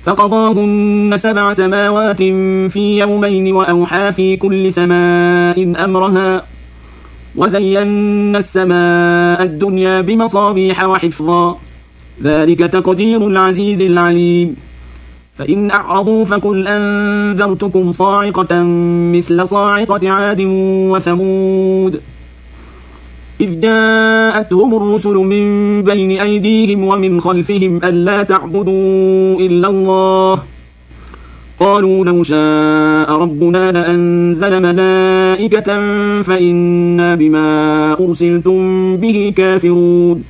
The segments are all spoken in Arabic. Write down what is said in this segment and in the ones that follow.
فقضاهن 7 سماوات في يومين وأوحى في كل سماء أمرها وزينا السماء الدنيا بمصابيح وحفظا ذلك تقدير العزيز العليم فإن أعرضوا فقل أنذرتكم صاعقة مثل صاعقة عاد وثمود إذ جاءتهم الرسل من بين أيديهم ومن خلفهم ألا تعبدوا إلا الله قالوا لو شاء ربنا لأنزل ملائكة فإنا بما أرسلتم به كافرون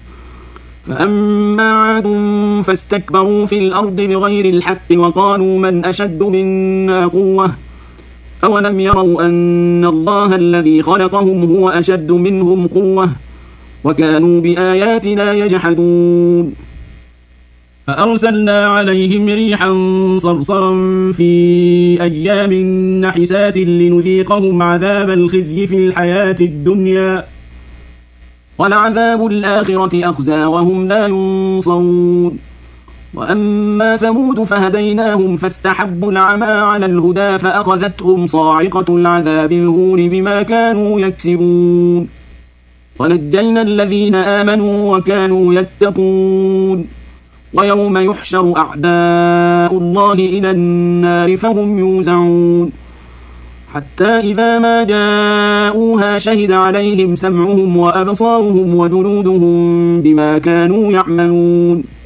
فأما عاد فاستكبروا في الأرض بغير الحق وقالوا من أشد منا قوة أولم يروا أن الله الذي خلقهم هو أشد منهم قوة وكانوا بآياتنا يجحدون فأرسلنا عليهم ريحا صرصرا في أيام نحسات لنذيقهم عذاب الخزي في الحياة الدنيا ولعذاب الآخرة أخزى وهم لا ينصرون وأما ثمود فهديناهم فاستحبوا العمى على الهدى فأخذتهم صاعقة العذاب الهون بما كانوا يكسبون ونجينا الذين آمنوا وكانوا يتقون ويوم يحشر أعداء الله إلى النار فهم يوزعون حتى إذا ما جاءوها شهد عليهم سمعهم وأبصارهم وجلودهم بما كانوا يعملون